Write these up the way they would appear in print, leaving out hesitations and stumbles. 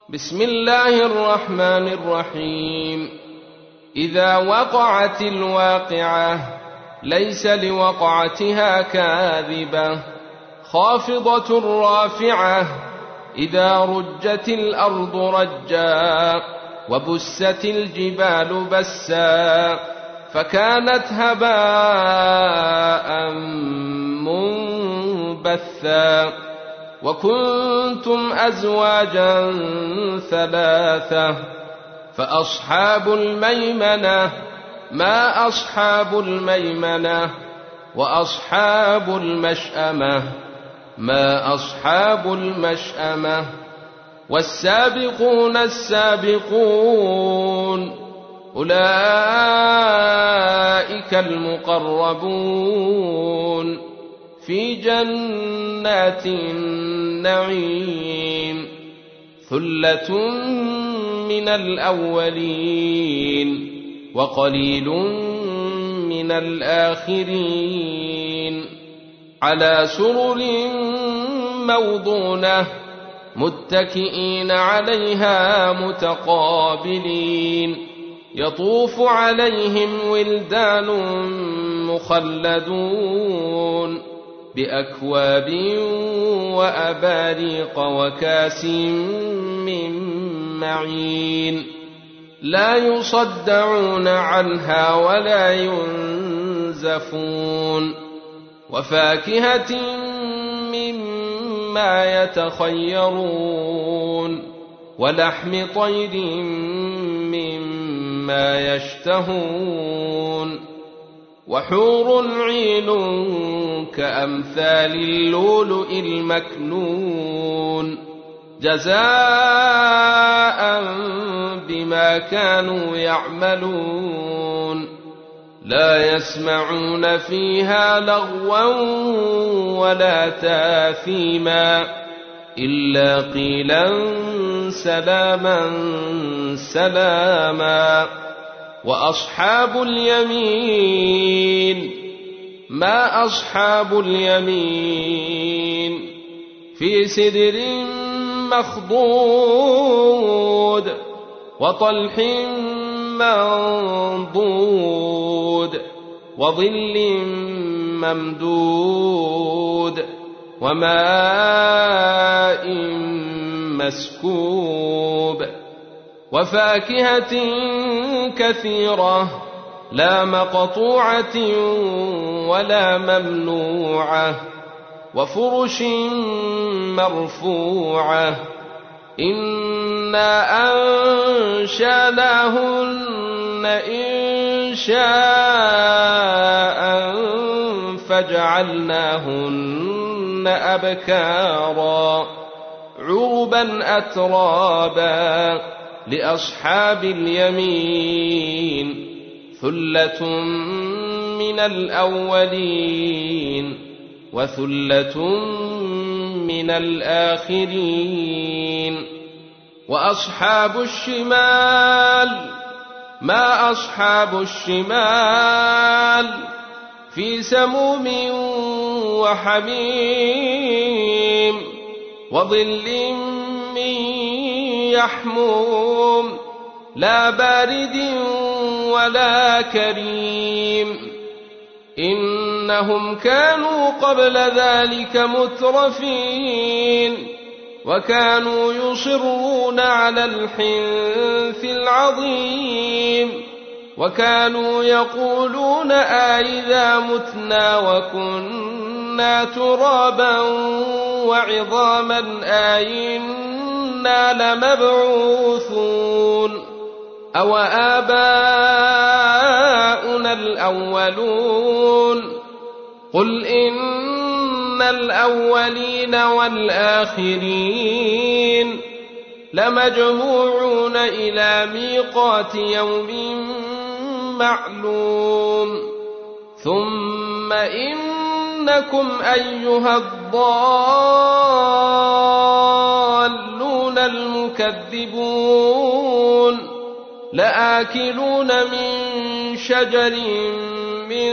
بسم الله الرحمن الرحيم. إذا وقعت الواقعة ليس لوقعتها كاذبة خافضة رافعة إذا رجت الأرض رجا وبست الجبال بسا فكانت هباء منبثا وكنتم أزواجا ثلاثة فأصحاب الميمنة ما أصحاب الميمنة وأصحاب المشأمة ما أصحاب المشأمة والسابقون السابقون أولئك المقربون في جنات النعيم ثلة من الأولين وقليل من الآخرين على سرر موضونة متكئين عليها متقابلين يطوف عليهم ولدان مخلدون بأكواب وأباريق وكاس من معين لا يصدعون عنها ولا ينزفون وفاكهة مما يتخيرون ولحم طير مما يشتهون وحور عين كأمثال اللؤلؤ المكنون جزاء بما كانوا يعملون لا يسمعون فيها لغوا ولا تاثيما إلا قيلا سلاما سلاما وأصحاب اليمين ما أصحاب اليمين في سدر مخضود وطلح منضود وظل ممدود وماء مسكوب وفاكهة كثيرة لا مقطوعة ولا ممنوعة وفرش مرفوعة إنا أنشأناهن إنشاء فجعلناهن أبكارا عربا أترابا لأصحاب اليمين ثلة من الأولين وثلة من الآخرين وأصحاب الشمال ما أصحاب الشمال في سموم وحميم وظل من يحموم لا بارد ولا كريم إنهم كانوا قبل ذلك مترفين وكانوا يصرون على الحنث العظيم وكانوا يقولون أئذا متنا وكنا ترابا وعظاما أئنا لمبعوثون أو آباؤنا الأولون قل إن الأولين والآخرين لمجموعون إلى ميقات يوم معلوم ثم إنكم أيها الضالون المكذبون لآكلون من شجر من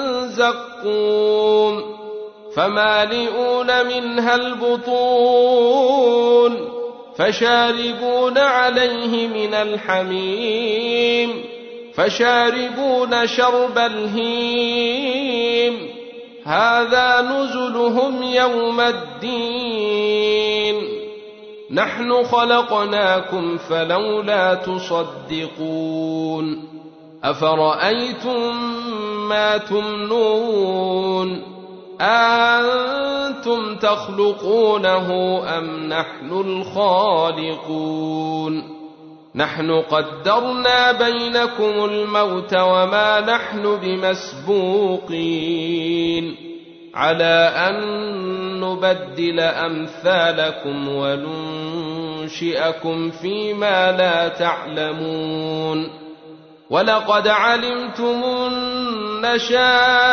زقوم فمالئون منها البطون فشاربون عليه من الحميم فشاربون شرب الهيم هذا نزلهم يوم الدين نحن خلقناكم فلولا تصدقون أفرأيتم ما تمنون أنتم تخلقونه أم نحن الخالقون نحن قدرنا بينكم الموت وما نحن بمسبوقين على أن نبدل أمثالكم وننشئكم فيما لا تعلمون ولقد علمتم النشاءة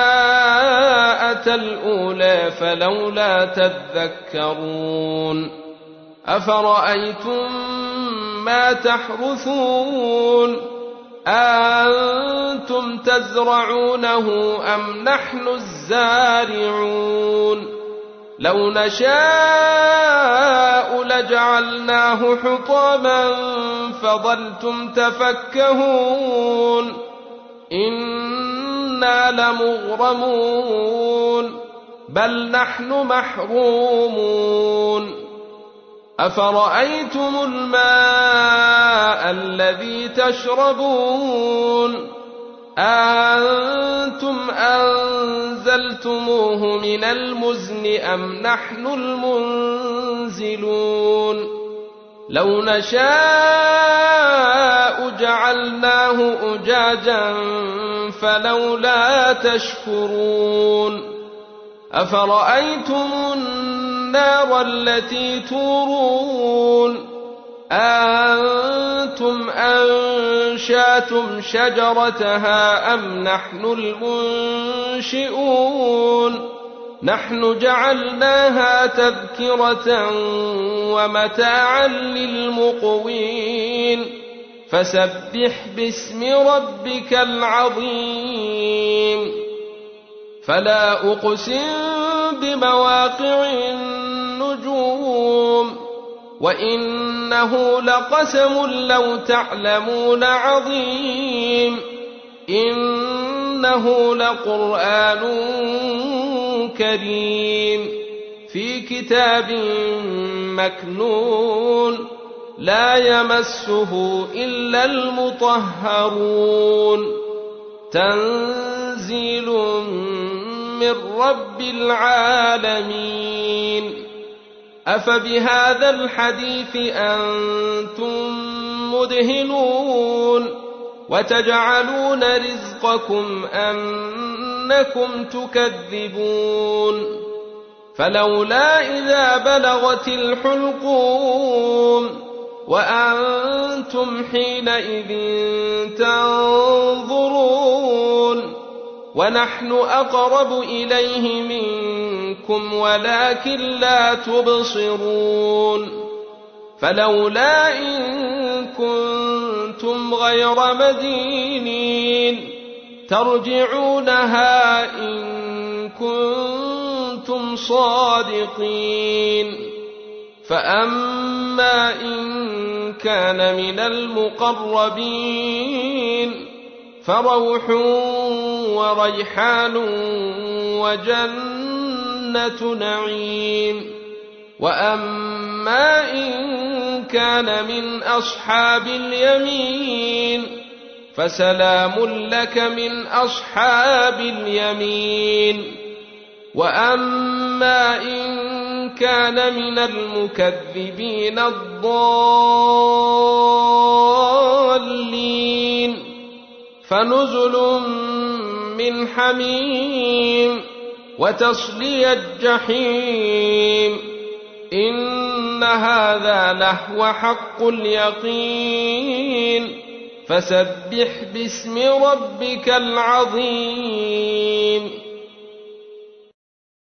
الأولى فلولا تذكرون أفرأيتم ما تحرثون أنتم تزرعونه أم نحن الزارعون لو نشاء لجعلناه حطاما فظلتم تفكهون إنا لمغرمون بل نحن محرومون أفرأيتم الماء الذي تشربون أنتم أنزلتموه من المزن أم نحن المنزلون لو نشاء جعلناه أجاجا فلولا تشكرون أفرأيتم النار التي تورون أنتم أنشأتم شجرتها أم نحن المنشئون نحن جعلناها تذكرة ومتاعا للمقوين فسبح باسم ربك العظيم فلا أقسم بمواقع النجوم وإنه لقسم لو تعلمون عظيم إنه لقرآن كريم في كتاب مكنون لا يمسه إلا المطهرون تنزيل من رب العالمين أفبهذا الحديث أنتم مدهنون وتجعلون رزقكم أنكم تكذبون فلولا إذا بلغت الحلقوم وأنتم حينئذ تنظرون ونحن أقرب إليه منكم ولكن لا تبصرون فلولا إن كنتم غير مدينين ترجعونها إن كنتم صادقين فأما إن كان من المقربين فروح وريحان وجنة نعيم وأما إن كان من أصحاب اليمين فسلام لك من أصحاب اليمين وأما إن كان من المكذبين الضالين فنزل من حميم وتصلية جحيم إن هذا لهو حق اليقين فسبح باسم ربك العظيم